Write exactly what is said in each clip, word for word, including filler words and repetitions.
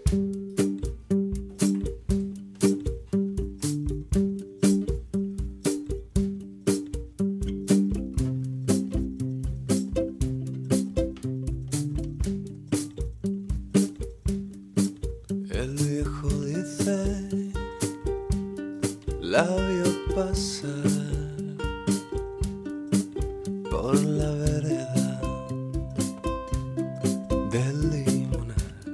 El viejo dice, la vio pasar por la vereda del limonar.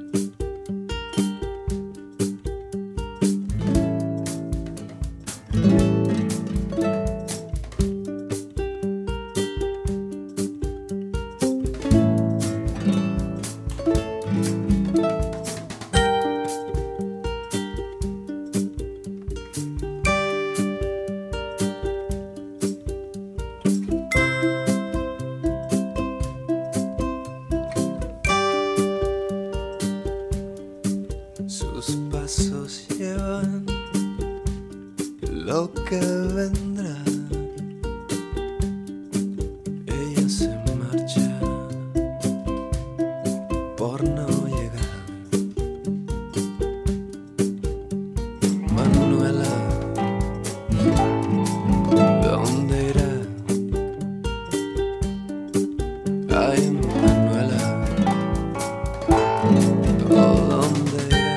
Sus pasos llevan lo que vendrá. Ella se marcha por no llegar. Manuela, ¿dónde irá? Ay, Manuela, oh, ¿dónde irá?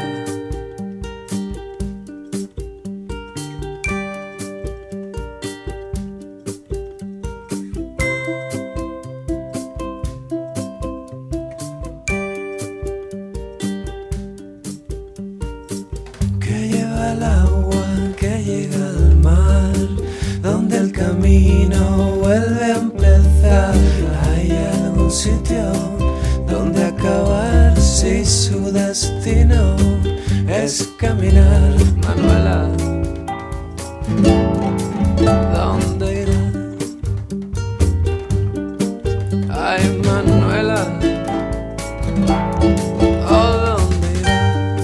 Que lleva el agua, que llega al mar, donde el camino vuelve a empezar. Hay algún sitio donde acabar si su destino es caminar. Manuela, ¿dónde irá? Ay, Manuela, oh, ¿dónde irá?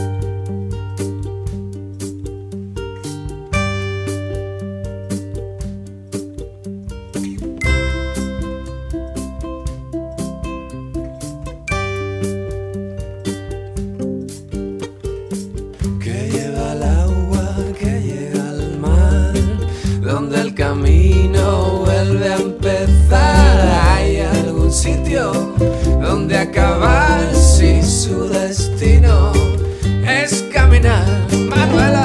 Que lleva el agua, que llega al mar, donde el camino vuelve a empezar. Hay algún sitio donde acabar si su destino es caminar. Manuela,